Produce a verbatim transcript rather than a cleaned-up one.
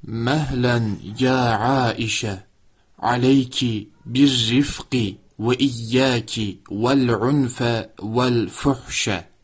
مهلا يا عائشة عليك بالرفق وإياك والعنف والفحش.